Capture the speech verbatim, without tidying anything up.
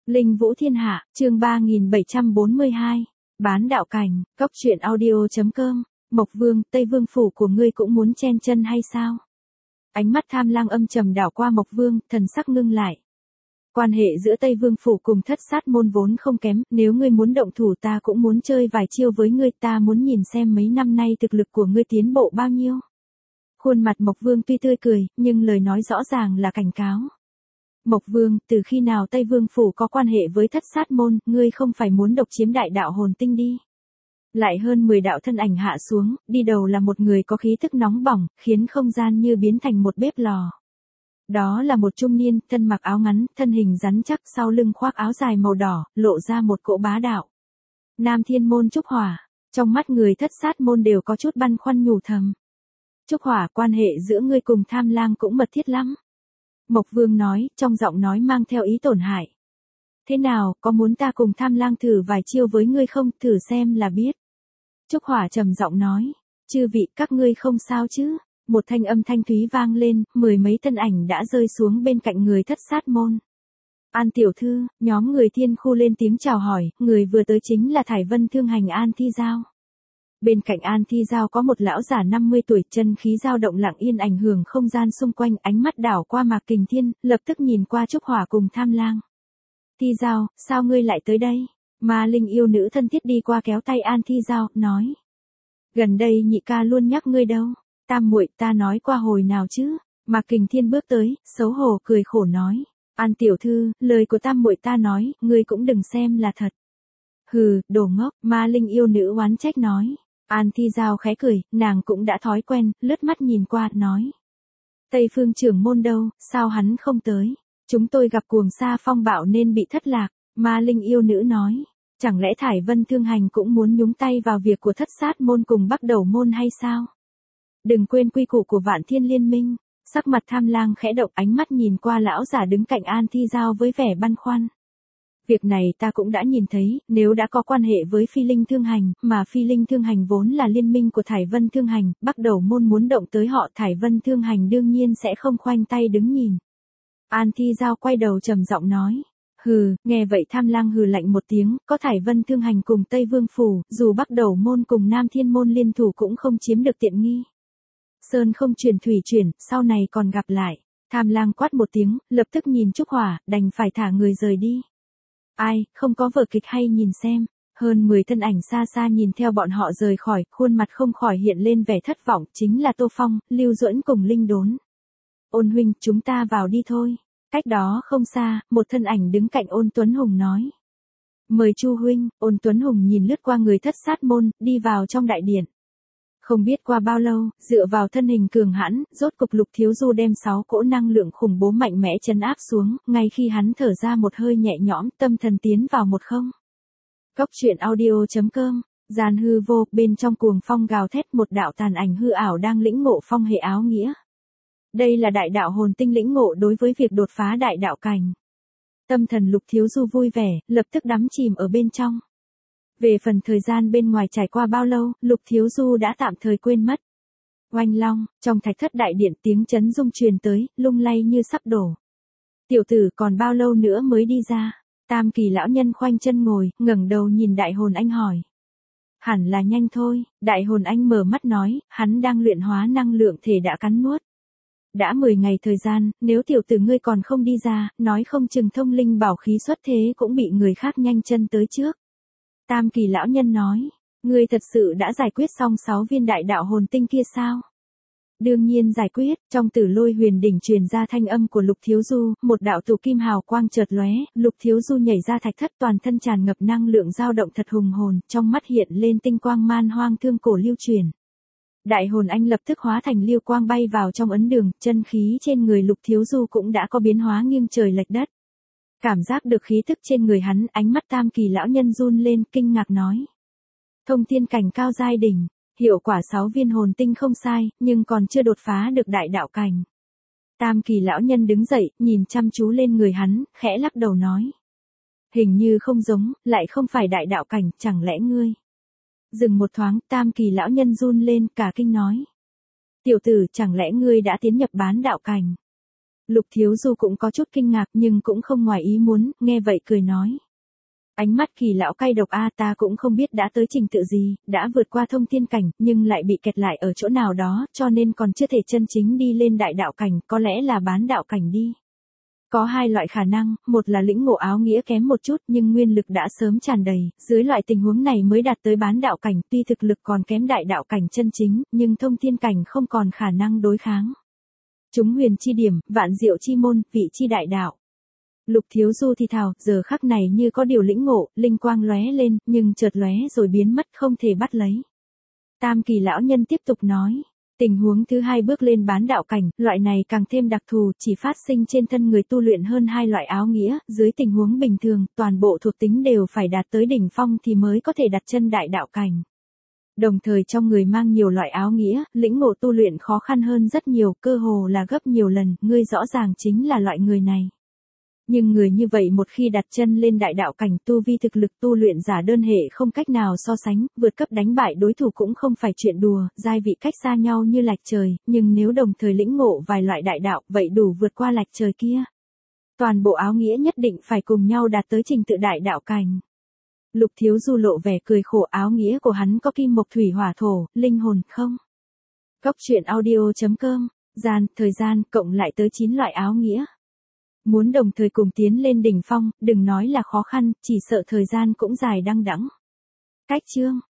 Linh Vũ Thiên Hạ, chương ba nghìn bảy trăm bốn mươi hai. Bán đạo cảnh, cốc truyện audio.com. Mộc Vương, Tây Vương phủ của ngươi cũng muốn chen chân hay sao? Ánh mắt Tham Lang âm trầm đảo qua Mộc Vương, thần sắc ngưng lại. Quan hệ giữa Tây Vương phủ cùng Thất Sát môn vốn không kém, nếu ngươi muốn động thủ ta cũng muốn chơi vài chiêu với ngươi, ta muốn nhìn xem mấy năm nay thực lực của ngươi tiến bộ bao nhiêu. Khuôn mặt Mộc Vương tuy tươi cười, nhưng lời nói rõ ràng là cảnh cáo. Mộc Vương, từ khi nào Tây Vương phủ có quan hệ với Thất Sát môn, ngươi không phải muốn độc chiếm đại đạo hồn tinh đi. Lại hơn mười đạo thân ảnh hạ xuống, đi đầu là một người có khí tức nóng bỏng, khiến không gian như biến thành một bếp lò. Đó là một trung niên, thân mặc áo ngắn, thân hình rắn chắc, sau lưng khoác áo dài màu đỏ, lộ ra một cỗ bá đạo. Nam Thiên môn Trúc Hỏa, trong mắt người Thất Sát môn đều có chút băn khoăn nhủ thầm. Trúc Hỏa, quan hệ giữa ngươi cùng Tham Lang cũng mật thiết lắm. Mộc Vương nói, trong giọng nói mang theo ý tổn hại. Thế nào, có muốn ta cùng Tham Lang thử vài chiêu với ngươi không, thử xem là biết. Trúc Hỏa trầm giọng nói, chư vị các ngươi không sao chứ. Một thanh âm thanh thúy vang lên, mười mấy thân ảnh đã rơi xuống bên cạnh người Thất Sát môn. An tiểu thư, nhóm người Thiên khu lên tiếng chào hỏi, người vừa tới chính là Thải Vân Thương Hành An Thi Giao. Bên cạnh An Thi Giao có một lão giả năm mươi tuổi, chân khí dao động lặng yên ảnh hưởng không gian xung quanh, ánh mắt đảo qua Mạc Kình Thiên, lập tức nhìn qua Trúc Hỏa cùng Tham Lang. Thi Giao, sao ngươi lại tới đây? Ma Linh yêu nữ thân thiết đi qua kéo tay An Thi Giao, nói. Gần đây nhị ca luôn nhắc ngươi đâu. Tam muội, ta nói qua hồi nào chứ? Mạc Kình Thiên bước tới, xấu hổ cười khổ nói. An tiểu thư, lời của tam muội ta nói, ngươi cũng đừng xem là thật. Hừ, đồ ngốc, Ma Linh yêu nữ oán trách nói. An Thi Giao khẽ cười, nàng cũng đã thói quen, lướt mắt nhìn qua, nói. Tây Phương trưởng môn đâu, sao hắn không tới? Chúng tôi gặp cuồng sa phong bạo nên bị thất lạc, Ma Linh yêu nữ nói. Chẳng lẽ Thải Vân Thương Hành cũng muốn nhúng tay vào việc của Thất Sát môn cùng Bắc Đầu môn hay sao? Đừng quên quy củ của Vạn Thiên Liên Minh. Sắc mặt Tham Lang khẽ động, ánh mắt nhìn qua lão giả đứng cạnh An Thi Giao với vẻ băn khoăn. Việc này ta cũng đã nhìn thấy, nếu đã có quan hệ với Phi Linh Thương Hành, mà Phi Linh Thương Hành vốn là liên minh của Thải Vân Thương Hành, Bắc Đầu môn muốn động tới họ, Thải Vân Thương Hành đương nhiên sẽ không khoanh tay đứng nhìn. An Thi Giao quay đầu trầm giọng nói. Hừ, nghe vậy Tham Lang hừ lạnh một tiếng, có Thải Vân Thương Hành cùng Tây Vương phủ, dù Bắc Đầu môn cùng Nam Thiên môn liên thủ cũng không chiếm được tiện nghi. Sơn không chuyển thủy chuyển, sau này còn gặp lại. Tham Lang quát một tiếng, lập tức nhìn Trúc Hỏa, đành phải thả người rời đi. Ai, không có vở kịch hay nhìn xem. Hơn mười thân ảnh xa xa nhìn theo bọn họ rời khỏi, khuôn mặt không khỏi hiện lên vẻ thất vọng, chính là Tô Phong, Lưu Duẫn cùng Linh Đốn. Ôn huynh, chúng ta vào đi thôi. Cách đó không xa, một thân ảnh đứng cạnh Ôn Tuấn Hùng nói. Mời Chu huynh. Ôn Tuấn Hùng nhìn lướt qua người Thất Sát môn, đi vào trong đại điện. Không biết qua bao lâu, dựa vào thân hình cường hãn, rốt cục Lục Thiếu Du đem sáu cỗ năng lượng khủng bố mạnh mẽ trấn áp xuống, ngay khi hắn thở ra một hơi nhẹ nhõm, tâm thần tiến vào một không. Cốc truyện audio.com, gian hư vô, bên trong cuồng phong gào thét, một đạo tàn ảnh hư ảo đang lĩnh ngộ phong hệ áo nghĩa. Đây là đại đạo hồn tinh lĩnh ngộ đối với việc đột phá đại đạo cảnh. Tâm thần Lục Thiếu Du vui vẻ, lập tức đắm chìm ở bên trong. Về phần thời gian bên ngoài trải qua bao lâu, Lục Thiếu Du đã tạm thời quên mất. Oanh long, trong thạch thất đại điện tiếng chấn rung truyền tới, lung lay như sắp đổ. Tiểu tử còn bao lâu nữa mới đi ra? Tam Kỳ lão nhân khoanh chân ngồi, ngẩng đầu nhìn Đại Hồn Anh hỏi. Hẳn là nhanh thôi, Đại Hồn Anh mở mắt nói, hắn đang luyện hóa năng lượng thể đã cắn nuốt. Đã mười ngày thời gian, nếu tiểu tử ngươi còn không đi ra, nói không chừng thông linh bảo khí xuất thế cũng bị người khác nhanh chân tới trước. Tam Kỳ lão nhân nói, ngươi thật sự đã giải quyết xong sáu viên đại đạo hồn tinh kia sao? Đương nhiên giải quyết, trong Tử Lôi Huyền đỉnh truyền ra thanh âm của Lục Thiếu Du, một đạo tù kim hào quang chợt lóe, Lục Thiếu Du nhảy ra thạch thất, toàn thân tràn ngập năng lượng dao động thật hùng hồn, trong mắt hiện lên tinh quang man hoang thương cổ lưu truyền. Đại Hồn Anh lập tức hóa thành lưu quang bay vào trong ấn đường, chân khí trên người Lục Thiếu Du cũng đã có biến hóa nghiêng trời lệch đất. Cảm giác được khí tức trên người hắn, ánh mắt Tam Kỳ lão nhân run lên, kinh ngạc nói. Thông thiên cảnh cao giai đỉnh, hiệu quả sáu viên hồn tinh không sai, nhưng còn chưa đột phá được đại đạo cảnh. Tam Kỳ lão nhân đứng dậy, nhìn chăm chú lên người hắn, khẽ lắc đầu nói. Hình như không giống, lại không phải đại đạo cảnh, chẳng lẽ ngươi. Dừng một thoáng, Tam Kỳ lão nhân run lên, cả kinh nói. Tiểu tử, chẳng lẽ ngươi đã tiến nhập bán đạo cảnh? Lục Thiếu Du cũng có chút kinh ngạc nhưng cũng không ngoài ý muốn, nghe vậy cười nói. Ánh mắt Kỳ lão cay độc a, ta cũng không biết đã tới trình tự gì, đã vượt qua thông thiên cảnh, nhưng lại bị kẹt lại ở chỗ nào đó, cho nên còn chưa thể chân chính đi lên đại đạo cảnh, có lẽ là bán đạo cảnh đi. Có hai loại khả năng, một là lĩnh ngộ áo nghĩa kém một chút nhưng nguyên lực đã sớm tràn đầy, dưới loại tình huống này mới đạt tới bán đạo cảnh, tuy thực lực còn kém đại đạo cảnh chân chính, nhưng thông thiên cảnh không còn khả năng đối kháng. Chúng huyền chi điểm, vạn diệu chi môn, vị chi đại đạo. Lục Thiếu Du thì thào, giờ khắc này như có điều lĩnh ngộ, linh quang lóe lên, nhưng chợt lóe rồi biến mất không thể bắt lấy. Tam Kỳ lão nhân tiếp tục nói. Tình huống thứ hai bước lên bán đạo cảnh, loại này càng thêm đặc thù, chỉ phát sinh trên thân người tu luyện hơn hai loại áo nghĩa, dưới tình huống bình thường, toàn bộ thuộc tính đều phải đạt tới đỉnh phong thì mới có thể đặt chân đại đạo cảnh. Đồng thời trong người mang nhiều loại áo nghĩa, lĩnh ngộ tu luyện khó khăn hơn rất nhiều, cơ hồ là gấp nhiều lần, ngươi rõ ràng chính là loại người này. Nhưng người như vậy một khi đặt chân lên đại đạo cảnh, tu vi thực lực tu luyện giả đơn hệ không cách nào so sánh, vượt cấp đánh bại đối thủ cũng không phải chuyện đùa, giai vị cách xa nhau như lạch trời, nhưng nếu đồng thời lĩnh ngộ vài loại đại đạo, vậy đủ vượt qua lạch trời kia. Toàn bộ áo nghĩa nhất định phải cùng nhau đạt tới trình tự đại đạo cảnh. Lục Thiếu Du lộ vẻ cười khổ, áo nghĩa của hắn có kim mộc thủy hỏa thổ, linh hồn không? Cốc truyện audio chấm com, gian, thời gian, cộng lại tới chín loại áo nghĩa. Muốn đồng thời cùng tiến lên đỉnh phong, đừng nói là khó khăn, chỉ sợ thời gian cũng dài đăng đẵng. Cách chương